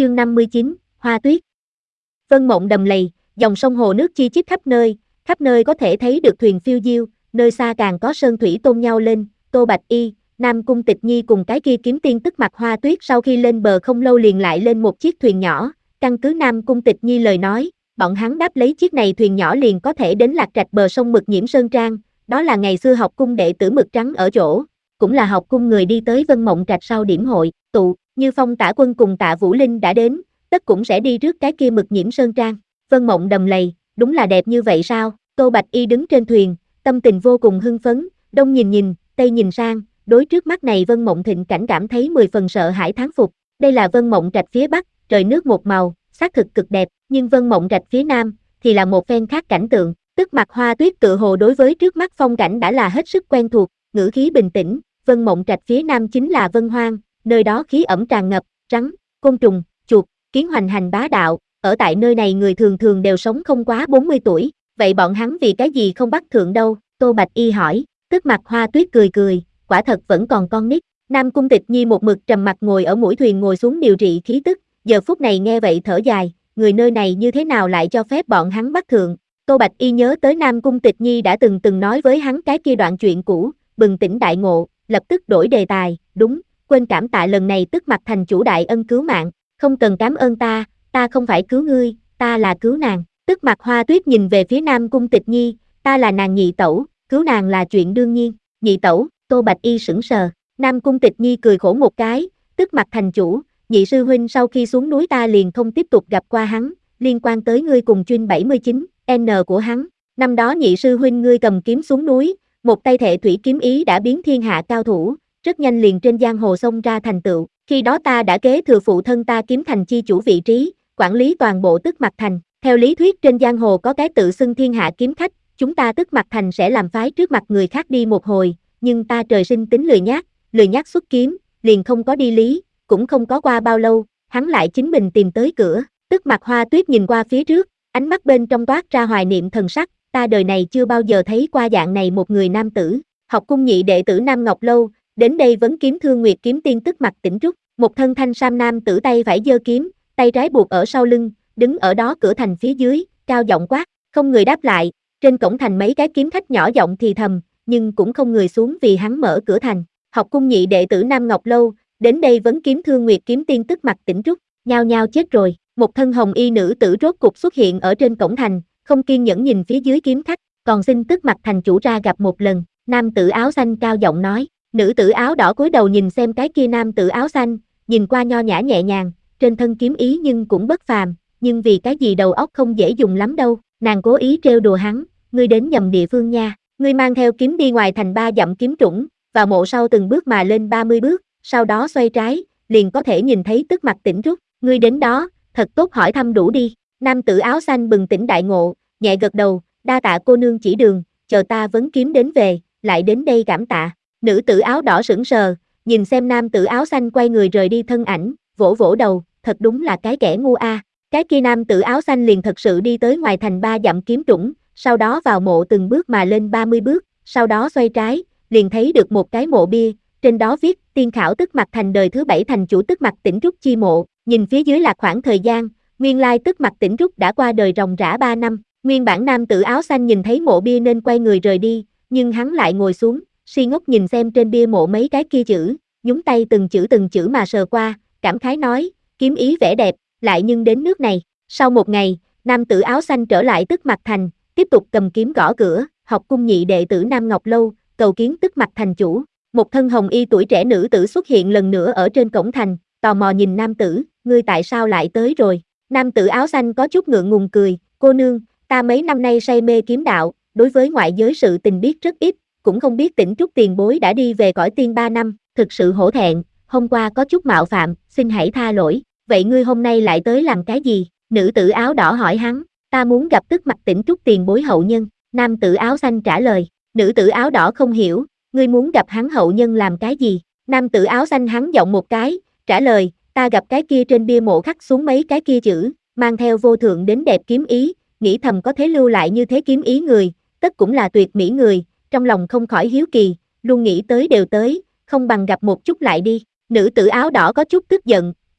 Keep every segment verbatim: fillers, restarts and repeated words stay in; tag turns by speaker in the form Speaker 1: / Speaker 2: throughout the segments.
Speaker 1: Chương năm mươi chín, Hoa Tuyết. Vân mộng đầm lầy, dòng sông hồ nước chi chít khắp nơi, khắp nơi có thể thấy được thuyền phiêu diêu, nơi xa càng có sơn thủy tôn nhau lên. Tô Bạch Y, Nam Cung Tịch Nhi cùng cái kia kiếm tiên tức mặt Hoa Tuyết sau khi lên bờ không lâu liền lại lên một chiếc thuyền nhỏ. Căn cứ Nam Cung Tịch Nhi lời nói, bọn hắn đáp lấy chiếc này thuyền nhỏ liền có thể đến Lạc Trạch bờ sông Mực Nhiễm Sơn Trang, đó là ngày xưa học cung đệ tử Mực Trắng ở chỗ, cũng là học cung người đi tới Vân Mộng Trạch sau điểm hội tụ. Như Phong Tả Quân cùng Tạ Vũ Linh đã đến, tất cũng sẽ đi rước cái kia Mực Nhiễm Sơn Trang. Vân Mộng đầm lầy, đúng là đẹp như vậy sao? Tô Bạch Y đứng trên thuyền, tâm tình vô cùng hưng phấn, đông nhìn nhìn, tây nhìn sang, đối trước mắt này Vân Mộng thịnh cảnh cảm thấy mười phần sợ hãi thán phục. Đây là Vân Mộng Trạch phía bắc, trời nước một màu, xác thực cực đẹp, nhưng Vân Mộng Trạch phía nam thì là một phen khác cảnh tượng. Tức mặt Hoa Tuyết tự hồ đối với trước mắt phong cảnh đã là hết sức quen thuộc, ngữ khí bình tĩnh. Vân Mộng Trạch phía nam chính là Vân Hoang, nơi đó khí ẩm tràn ngập, rắn, côn trùng, chuột, kiến hoành hành bá đạo, ở tại nơi này người thường thường đều sống không quá bốn mươi tuổi, vậy bọn hắn vì cái gì không bắt thượng đâu? Tô Bạch Y hỏi. Tức mặt Hoa Tuyết cười cười, quả thật vẫn còn con nít. Nam Cung Tịch Nhi một mực trầm mặt ngồi ở mũi thuyền ngồi xuống điều trị khí tức, giờ phút này nghe vậy thở dài, người nơi này như thế nào lại cho phép bọn hắn bắt thượng? Tô Bạch Y nhớ tới Nam Cung Tịch Nhi đã từng từng nói với hắn cái kia đoạn chuyện cũ, bừng tỉnh đại ngộ, lập tức đổi đề tài. Đúng, quên cảm tạ lần này tức mặt thành chủ đại ân cứu mạng, không cần cảm ơn ta, ta không phải cứu ngươi, ta là cứu nàng. Tức mặt Hoa Tuyết nhìn về phía Nam Cung Tịch Nhi, ta là nàng nhị tẩu, cứu nàng là chuyện đương nhiên. Nhị tẩu? Tô Bạch Y sững sờ. Nam Cung Tịch Nhi cười khổ một cái, tức mặt thành chủ, nhị sư huynh sau khi xuống núi ta liền không tiếp tục gặp qua hắn, liên quan tới ngươi cùng chuyên bảy mươi chín N của hắn. Năm đó nhị sư huynh ngươi cầm kiếm xuống núi, một tay thệ thủy kiếm ý đã biến thiên hạ cao thủ, rất nhanh liền trên giang hồ xông ra thành tựu. Khi đó ta đã kế thừa phụ thân ta kiếm thành chi chủ vị trí, quản lý toàn bộ Tức Mặt Thành. Theo lý thuyết trên giang hồ có cái tự xưng thiên hạ kiếm khách, chúng ta Tức Mặt Thành sẽ làm phái trước mặt người khác đi một hồi, nhưng ta trời sinh tính lười nhác, lười nhác xuất kiếm, liền không có đi lý, cũng không có qua bao lâu, hắn lại chính mình tìm tới cửa. Tức mặt Hoa Tuyết nhìn qua phía trước, ánh mắt bên trong toát ra hoài niệm thần sắc, ta đời này chưa bao giờ thấy qua dạng này một người nam tử. Học cung nhị đệ tử Nam Ngọc Lâu, đến đây vấn kiếm Thương Nguyệt kiếm tiên Tức Mặt Tỉnh Trúc, một thân thanh sam nam tử tay phải giơ kiếm, tay trái buộc ở sau lưng, đứng ở đó cửa thành phía dưới, cao giọng quát, không người đáp lại. Trên cổng thành mấy cái kiếm khách nhỏ giọng thì thầm, nhưng cũng không người xuống vì hắn mở cửa thành. Học cung nhị đệ tử Nam Ngọc Lâu, đến đây vấn kiếm Thương Nguyệt kiếm tiên Tức Mặt Tỉnh Trúc, nhao nhao chết rồi. Một thân hồng y nữ tử rốt cục xuất hiện ở trên cổng thành, không kiên nhẫn nhìn phía dưới kiếm khách, còn xin Tức Mặt thành chủ ra gặp một lần. Nam tử áo xanh cao giọng nói. Nữ tử áo đỏ cúi đầu nhìn xem cái kia nam tử áo xanh, nhìn qua nho nhã nhẹ nhàng, trên thân kiếm ý nhưng cũng bất phàm, nhưng vì cái gì đầu óc không dễ dùng lắm đâu. Nàng cố ý trêu đùa hắn, ngươi đến nhầm địa phương nha, ngươi mang theo kiếm đi ngoài thành ba dặm kiếm trũng, vào mộ sau từng bước mà lên ba mươi bước, sau đó xoay trái, liền có thể nhìn thấy Tức Mặt Tỉnh Trúc, ngươi đến đó, thật tốt hỏi thăm đủ đi. Nam tử áo xanh bừng tỉnh đại ngộ, nhẹ gật đầu, đa tạ cô nương chỉ đường, chờ ta vấn kiếm đến về, lại đến đây cảm tạ. Nữ tử áo đỏ sững sờ, nhìn xem nam tử áo xanh quay người rời đi thân ảnh, vỗ vỗ đầu, thật đúng là cái kẻ ngu a. Cái kia nam tử áo xanh liền thật sự đi tới ngoài thành ba dặm kiếm trũng, sau đó vào mộ từng bước mà lên ba mươi bước, sau đó xoay trái, liền thấy được một cái mộ bia, trên đó viết, tiên khảo Tức Mặt Thành đời thứ bảy thành chủ Tức Mặt Tỉnh Trúc chi mộ. Nhìn phía dưới là khoảng thời gian, nguyên lai Tức Mặt Tỉnh Trúc đã qua đời ròng rã ba năm. Nguyên bản nam tử áo xanh nhìn thấy mộ bia nên quay người rời đi, nhưng hắn lại ngồi xuống, si ngốc nhìn xem trên bia mộ mấy cái kia chữ, nhúng tay từng chữ từng chữ mà sờ qua, cảm khái nói, kiếm ý vẻ đẹp, lại nhưng đến nước này. Sau một ngày, nam tử áo xanh trở lại Tức Mặt Thành, tiếp tục cầm kiếm gõ cửa, học cung nhị đệ tử Nam Ngọc Lâu, cầu kiến Tức Mặt thành chủ. Một thân hồng y tuổi trẻ nữ tử xuất hiện lần nữa ở trên cổng thành, tò mò nhìn nam tử, ngươi tại sao lại tới rồi? Nam tử áo xanh có chút ngượng ngùng cười, cô nương, ta mấy năm nay say mê kiếm đạo, đối với ngoại giới sự tình biết rất ít, cũng không biết Tỉnh Trúc tiền bối đã đi về cõi tiên ba năm, thực sự hổ thẹn, hôm qua có chút mạo phạm, xin hãy tha lỗi. Vậy ngươi hôm nay lại tới làm cái gì? Nữ tử áo đỏ hỏi hắn, ta muốn gặp Tức Mặt Tỉnh Trúc tiền bối hậu nhân. Nam tử áo xanh trả lời, nữ tử áo đỏ không hiểu, ngươi muốn gặp hắn hậu nhân làm cái gì? Nam tử áo xanh hắn giọng một cái, trả lời, ta gặp cái kia trên bia mộ khắc xuống mấy cái kia chữ, mang theo vô thượng đến đẹp kiếm ý, nghĩ thầm có thế lưu lại như thế kiếm ý người, tất cũng là tuyệt mỹ người, trong lòng không khỏi hiếu kỳ, luôn nghĩ tới đều tới, không bằng gặp một chút lại đi. Nữ tử áo đỏ có chút tức giận,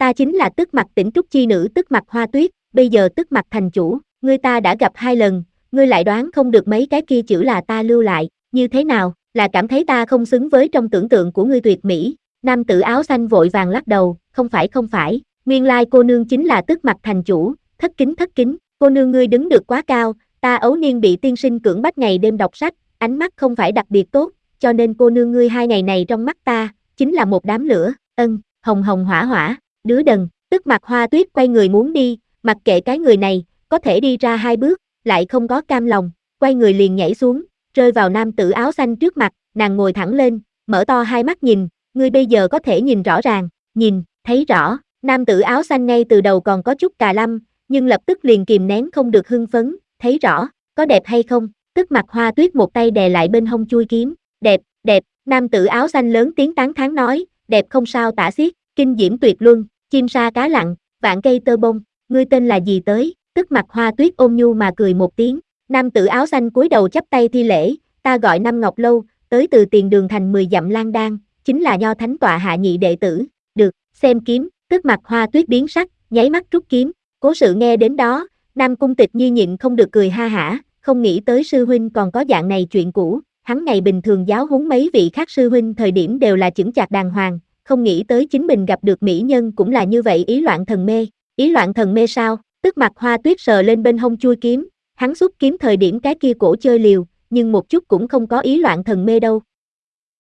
Speaker 1: ta chính là Tức Mặc Tỉnh Trúc chi nữ Tức Mặc Hoa Tuyết, bây giờ Tức Mặc thành chủ, ngươi ta đã gặp hai lần, ngươi lại đoán không được mấy cái kia chữ là ta lưu lại, như thế nào, là cảm thấy ta không xứng với trong tưởng tượng của ngươi tuyệt mỹ. Nam tử áo xanh vội vàng lắc đầu, không phải không phải, nguyên lai cô nương chính là Tức Mặc thành chủ, thất kính thất kính, cô nương ngươi đứng được quá cao, ta ấu niên bị tiên sinh cưỡng bách ngày đêm đọc sách, ánh mắt không phải đặc biệt tốt, cho nên cô nương ngươi hai ngày này trong mắt ta, chính là một đám lửa, ân, hồng hồng hỏa hỏa, đứa đần, Tức Mặc Hoa Tuyết quay người muốn đi, mặc kệ cái người này, có thể đi ra hai bước, lại không có cam lòng, quay người liền nhảy xuống, rơi vào nam tử áo xanh trước mặt, nàng ngồi thẳng lên, mở to hai mắt nhìn, ngươi bây giờ có thể nhìn rõ ràng, nhìn, thấy rõ, nam tử áo xanh ngay từ đầu còn có chút cà lâm, nhưng lập tức liền kìm nén không được hưng phấn, thấy rõ, có đẹp hay không, Tức Mặc Hoa Tuyết một tay đè lại bên hông chui kiếm, đẹp, đẹp, nam tử áo xanh lớn tiếng tán thán nói, đẹp không sao tả xiết, kinh diễm tuyệt luân, chim sa cá lặn, vạn cây tơ bông, ngươi tên là gì tới, Tức Mặc Hoa Tuyết ôn nhu mà cười một tiếng, nam tử áo xanh cúi đầu chắp tay thi lễ, ta gọi Năm Ngọc Lâu, tới từ tiền đường thành mười dặm Lan Đan, chính là Nho Thánh tọa hạ nhị đệ tử, được, xem kiếm, Tức Mặc Hoa Tuyết biến sắc, nháy mắt rút kiếm, cố sự nghe đến đó, Nam Cung Tịch Nhi nhịn không được cười ha hả, không nghĩ tới sư huynh còn có dạng này chuyện cũ, hắn ngày bình thường giáo huấn mấy vị khác sư huynh thời điểm đều là chững chạc đàng hoàng, không nghĩ tới chính mình gặp được mỹ nhân cũng là như vậy ý loạn thần mê, ý loạn thần mê sao, Tức Mặc Hoa Tuyết sờ lên bên hông chui kiếm, hắn xuất kiếm thời điểm cái kia cổ chơi liều, nhưng một chút cũng không có ý loạn thần mê đâu,